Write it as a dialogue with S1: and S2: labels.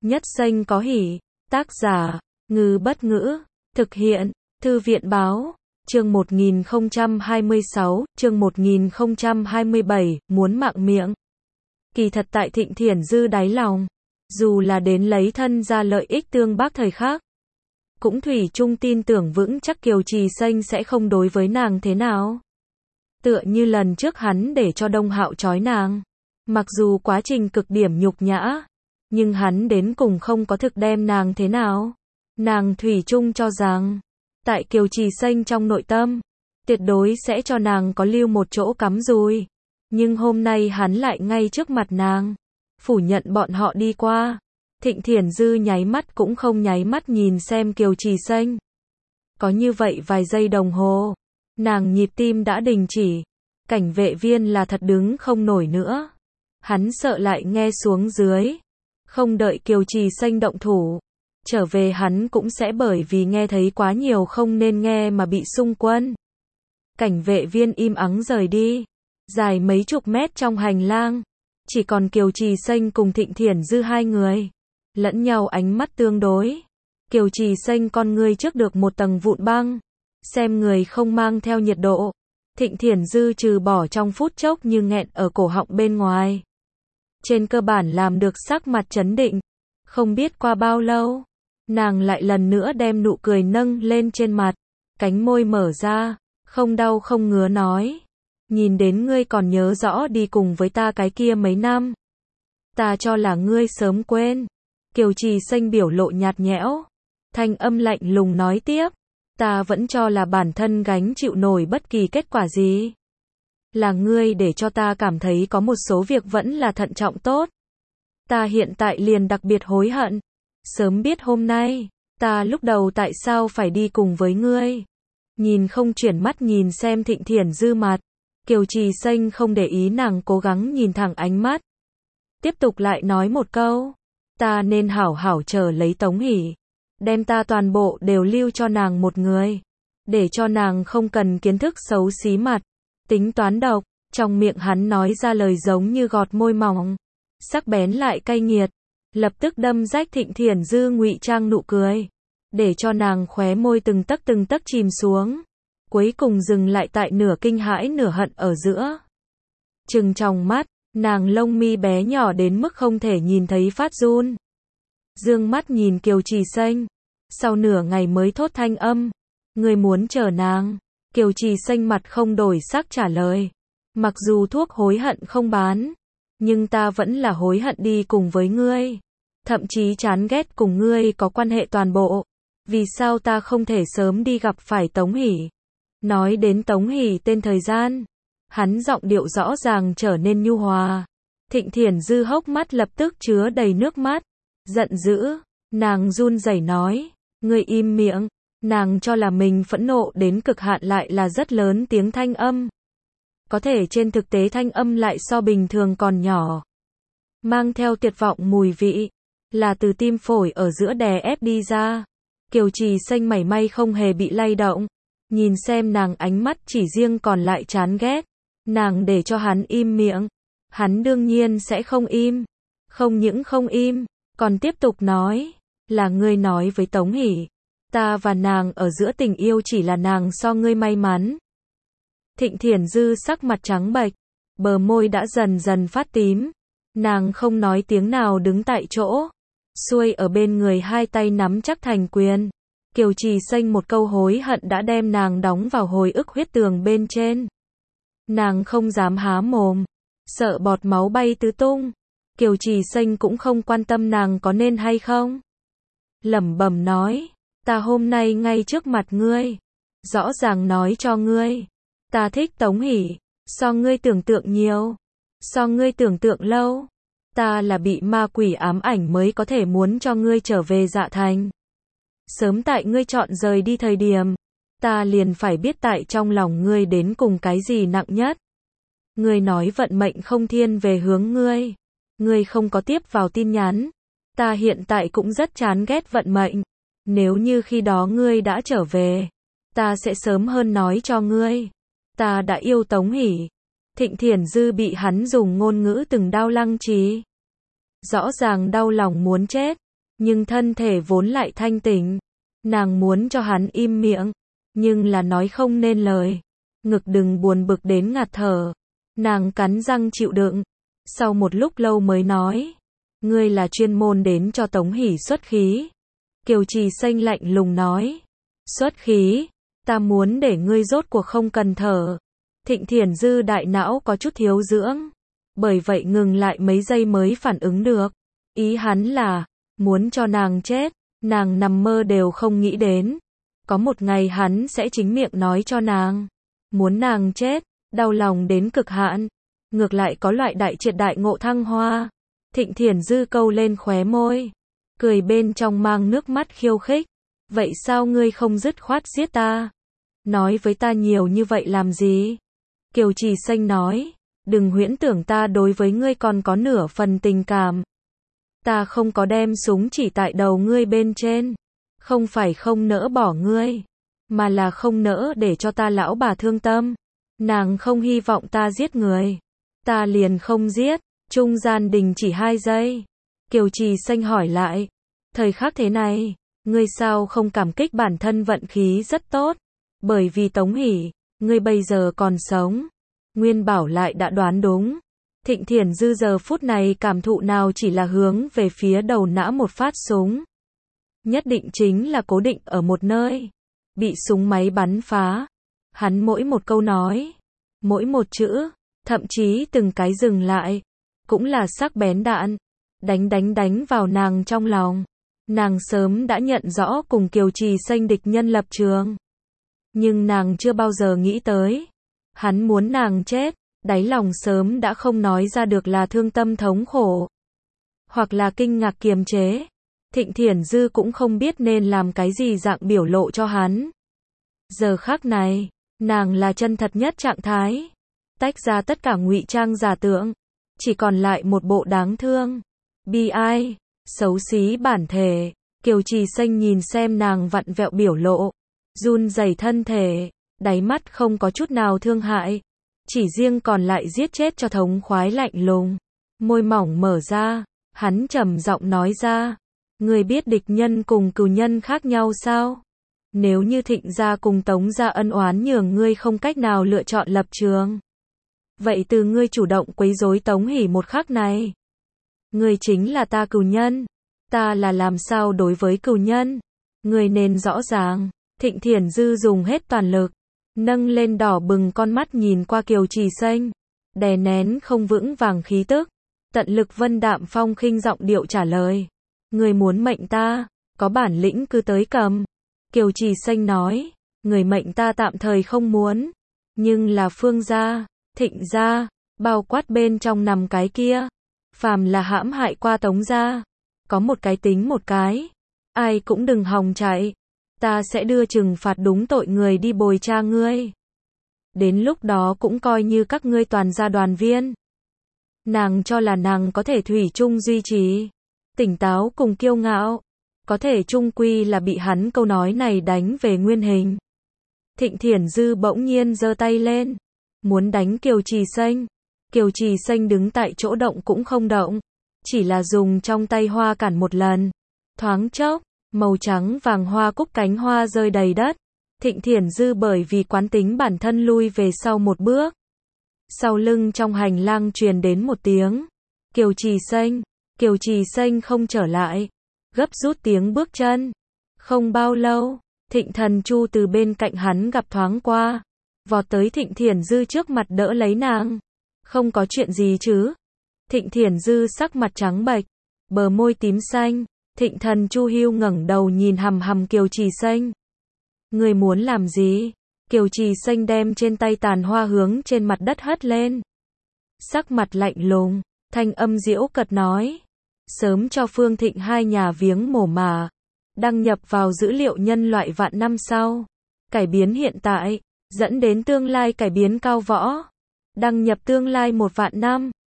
S1: Nhất xanh có hỉ. Tác giả, Ngư Bất Ngữ. Thực hiện, Thư viện Báo. Chương 1026, chương 1027, muốn mạng miệng. Kỳ thật tại Thịnh Thiển Dư đáy lòng, dù là đến lấy thân ra lợi ích tương bác thời khác, cũng thủy chung tin tưởng vững chắc Kiều Trì Xanh sẽ không đối với nàng thế nào. Tựa như lần trước hắn để cho Đông Hạo trói nàng. Mặc dù quá trình cực điểm nhục nhã, nhưng hắn đến cùng không có thực đem nàng thế nào. Nàng thủy chung cho rằng, tại Kiều Trì Xanh trong nội tâm, tuyệt đối sẽ cho nàng có lưu một chỗ cắm dùi. Nhưng hôm nay hắn lại ngay trước mặt nàng, phủ nhận bọn họ đi qua. Thịnh Thiển Dư nháy mắt cũng không nháy mắt nhìn xem Kiều Trì Xanh. Có như vậy vài giây đồng hồ, nàng nhịp tim đã đình chỉ. Cảnh vệ viên là thật đứng không nổi nữa. Hắn sợ lại nghe xuống dưới. Không đợi Kiều Trì Xanh động thủ, trở về hắn cũng sẽ bởi vì nghe thấy quá nhiều không nên nghe mà bị xung quân. Cảnh vệ viên im ắng rời đi. Dài mấy chục mét trong hành lang, chỉ còn Kiều Trì Xanh cùng Thịnh Thiển Dư hai người. Lẫn nhau ánh mắt tương đối. Kiều Trì Xanh con ngươi trước được một tầng vụn băng. Xem người không mang theo nhiệt độ. Thịnh Thiển Dư trừ bỏ trong phút chốc như nghẹn ở cổ họng bên ngoài. Trên cơ bản làm được sắc mặt trấn định. Không biết qua bao lâu, nàng lại lần nữa đem nụ cười nâng lên trên mặt. Cánh môi mở ra, không đau không ngứa nói. Nhìn đến ngươi còn nhớ rõ đi cùng với ta cái kia mấy năm. Ta cho là ngươi sớm quên. Kiều Trì Xanh biểu lộ nhạt nhẽo. Thanh âm lạnh lùng nói tiếp. Ta vẫn cho là bản thân gánh chịu nổi bất kỳ kết quả gì. Là ngươi để cho ta cảm thấy có một số việc vẫn là thận trọng tốt. Ta hiện tại liền đặc biệt hối hận. Sớm biết hôm nay, ta lúc đầu tại sao phải đi cùng với ngươi. Nhìn không chuyển mắt nhìn xem Thịnh Thiển Dư mặt. Kiều Trì Xanh không để ý nàng cố gắng nhìn thẳng ánh mắt. Tiếp tục lại nói một câu. Ta nên hảo hảo chờ lấy Tống Hỷ. Đem ta toàn bộ đều lưu cho nàng một người. Để cho nàng không cần kiến thức xấu xí mặt. Tính toán độc. Trong miệng hắn nói ra lời giống như gọt môi mỏng. Sắc bén lại cay nghiệt. Lập tức đâm rách Thịnh Thiển Dư ngụy trang nụ cười. Để cho nàng khóe môi từng tấc chìm xuống. Cuối cùng dừng lại tại nửa kinh hãi nửa hận ở giữa. Trừng trong mắt, nàng lông mi bé nhỏ đến mức không thể nhìn thấy phát run. Dương mắt nhìn Kiều Trì Xanh. Sau nửa ngày mới thốt thanh âm. Ngươi muốn chờ nàng. Kiều Trì Xanh mặt không đổi sắc trả lời. Mặc dù thuốc hối hận không bán, nhưng ta vẫn là hối hận đi cùng với ngươi. Thậm chí chán ghét cùng ngươi có quan hệ toàn bộ. Vì sao ta không thể sớm đi gặp phải Tống Hỷ? Nói đến Tống Hỷ tên thời gian, hắn giọng điệu rõ ràng trở nên nhu hòa. Thịnh Thiển Dư hốc mắt lập tức chứa đầy nước mắt. Giận dữ, nàng run rẩy nói, ngươi im miệng. Nàng cho là mình phẫn nộ đến cực hạn lại là rất lớn tiếng thanh âm. Có thể trên thực tế thanh âm lại so bình thường còn nhỏ. Mang theo tuyệt vọng mùi vị. Là từ tim phổi ở giữa đè ép đi ra. Kiều Trì Xanh mảy may không hề bị lay động. Nhìn xem nàng ánh mắt chỉ riêng còn lại chán ghét. Nàng để cho hắn im miệng. Hắn đương nhiên sẽ không im. Không những không im, còn tiếp tục nói. Là ngươi nói với Tống Hỷ. Ta và nàng ở giữa tình yêu chỉ là nàng so ngươi may mắn. Thịnh Thiển Dư sắc mặt trắng bệch. Bờ môi đã dần dần phát tím. Nàng không nói tiếng nào đứng tại chỗ. Xuôi ở bên người hai tay nắm chắc thành quyền. Kiều Trì Xanh một câu hối hận đã đem nàng đóng vào hồi ức huyết tường bên trên. Nàng không dám há mồm. Sợ bọt máu bay tứ tung. Kiều Trì Xanh cũng không quan tâm nàng có nên hay không. Lẩm bẩm nói. Ta hôm nay ngay trước mặt ngươi. Rõ ràng nói cho ngươi. Ta thích Tống Hỷ. So ngươi tưởng tượng nhiều. So ngươi tưởng tượng lâu. Ta là bị ma quỷ ám ảnh mới có thể muốn cho ngươi trở về Dạ Thành. Sớm tại ngươi chọn rời đi thời điểm, ta liền phải biết tại trong lòng ngươi đến cùng cái gì nặng nhất. Ngươi nói vận mệnh không thiên về hướng ngươi. Ngươi không có tiếp vào tin nhắn. Ta hiện tại cũng rất chán ghét vận mệnh. Nếu như khi đó ngươi đã trở về, ta sẽ sớm hơn nói cho ngươi. Ta đã yêu Tống Hỷ. Thịnh Thiển Dư bị hắn dùng ngôn ngữ từng đau lăng trí. Rõ ràng đau lòng muốn chết. nhưng thân thể vốn lại thanh tỉnh. Nàng muốn cho hắn im miệng, nhưng là nói không nên lời. Ngực đừng buồn bực đến ngạt thở. Nàng cắn răng chịu đựng. Sau một lúc lâu mới nói, ngươi là chuyên môn đến cho Tống Hỷ xuất khí. Kiều Trì Xanh lạnh lùng nói, xuất khí, ta muốn để ngươi rốt cuộc không cần thở. Thịnh Thiển Dư đại não có chút thiếu dưỡng, bởi vậy ngừng lại mấy giây mới phản ứng được. Ý hắn là, muốn cho nàng chết, nàng nằm mơ đều không nghĩ đến. Có một ngày hắn sẽ chính miệng nói cho nàng, muốn nàng chết, đau lòng đến cực hạn. Ngược lại có loại đại triệt đại ngộ thăng hoa. Thịnh Thiển Dư câu lên khóe môi, cười bên trong mang nước mắt khiêu khích. Vậy sao ngươi không dứt khoát giết ta? Nói với ta nhiều như vậy làm gì? Kiều Trì Xanh nói, đừng huyễn tưởng ta đối với ngươi còn có nửa phần tình cảm. Ta không có đem súng chỉ tại đầu ngươi bên trên. Không phải không nỡ bỏ ngươi, mà là không nỡ để cho ta lão bà thương tâm. Nàng không hy vọng ta giết người. Ta liền không giết. Trung gian đình chỉ 2 giây. Kiều Trì Xanh hỏi lại, thời khắc thế này, ngươi sao không cảm kích bản thân vận khí rất tốt? Bởi vì Tống Hỷ, ngươi bây giờ còn sống. Nguyên Bảo lại đã đoán đúng. Thịnh Thiển Dư giờ phút này cảm thụ nào chỉ là hướng về phía đầu nã một phát súng. Nhất định chính là cố định ở một nơi. Bị súng máy bắn phá. Hắn mỗi một câu nói, mỗi một chữ, thậm chí từng cái dừng lại, cũng là sắc bén đạn. Đánh vào nàng trong lòng. Nàng sớm đã nhận rõ cùng Kiều Trì Xanh địch nhân lập trường. Nhưng nàng chưa bao giờ nghĩ tới. Hắn muốn nàng chết, đáy lòng sớm đã không nói ra được là thương tâm thống khổ. Hoặc là kinh ngạc kiềm chế. Thịnh Thiển Dư cũng không biết nên làm cái gì dạng biểu lộ cho hắn. Giờ khắc này, nàng là chân thật nhất trạng thái. Tách ra tất cả ngụy trang giả tượng. Chỉ còn lại một bộ đáng thương, bi ai, xấu xí bản thể. Kiều Trì Xanh nhìn xem nàng vặn vẹo biểu lộ, run rẩy thân thể, đáy mắt không có chút nào thương hại, chỉ riêng còn lại giết chết cho thống khoái lạnh lùng. Môi mỏng mở ra, hắn trầm giọng nói ra, ngươi biết địch nhân cùng cừu nhân khác nhau sao? Nếu như Thịnh gia cùng Tống gia ân oán nhường ngươi không cách nào lựa chọn lập trường, vậy từ ngươi chủ động quấy rối Tống Hỷ một khắc này, ngươi chính là ta cừu nhân. Ta là làm sao đối với cừu nhân? Ngươi nên rõ ràng. Thịnh Thiển Dư dùng hết toàn lực, nâng lên đỏ bừng con mắt nhìn qua Kiều Trì Xanh, đè nén không vững vàng khí tức, tận lực vân đạm phong khinh giọng điệu trả lời. Ngươi muốn mệnh ta, có bản lĩnh cứ tới cầm. Kiều Trì Xanh nói, người mệnh ta tạm thời không muốn, nhưng là Phương gia, Thịnh gia, bao quát bên trong nằm cái kia, phàm là hãm hại qua Tống gia, có một cái tính một cái, ai cũng đừng hòng chạy, ta sẽ đưa trừng phạt đúng tội người đi bồi cha ngươi. Đến lúc đó cũng coi như các ngươi toàn gia đoàn viên. Nàng cho là nàng có thể thủy chung duy trì tỉnh táo cùng kiêu ngạo, có thể chung quy là bị hắn câu nói này đánh về nguyên hình. Thịnh Thiển Dư bỗng nhiên giơ tay lên, muốn đánh Kiều Trì Xanh. Kiều Trì Xanh đứng tại chỗ động cũng không động, chỉ là dùng trong tay hoa cản một lần. Thoáng chốc, màu trắng vàng hoa cúc cánh hoa rơi đầy đất. Thịnh Thiển Dư bởi vì quán tính bản thân lui về sau một bước. Sau lưng trong hành lang truyền đến một tiếng, Kiều Trì Xanh. Kiều Trì Xanh không trở lại, gấp rút tiếng bước chân. Không bao lâu, Thịnh Thần Chu từ bên cạnh hắn gặp thoáng qua, vọt tới Thịnh Thiển Dư trước mặt đỡ lấy nàng. Không có chuyện gì chứ? Thịnh Thiển Dư sắc mặt trắng bệch, bờ môi tím xanh. Thịnh Thần Chu hưu ngẩng đầu nhìn hằm hằm Kiều Trì Xanh. Ngươi muốn làm gì? Kiều Trì Xanh đem trên tay tàn hoa hướng trên mặt đất hất lên. Sắc mặt lạnh lùng, thanh âm giễu cợt nói. Sớm cho Phương Thịnh hai nhà viếng mồ mả. Đăng nhập vào dữ liệu nhân loại vạn năm sau. Cải biến hiện tại, dẫn đến tương lai cải biến cao võ. Đăng nhập tương lai 1 vạn năm.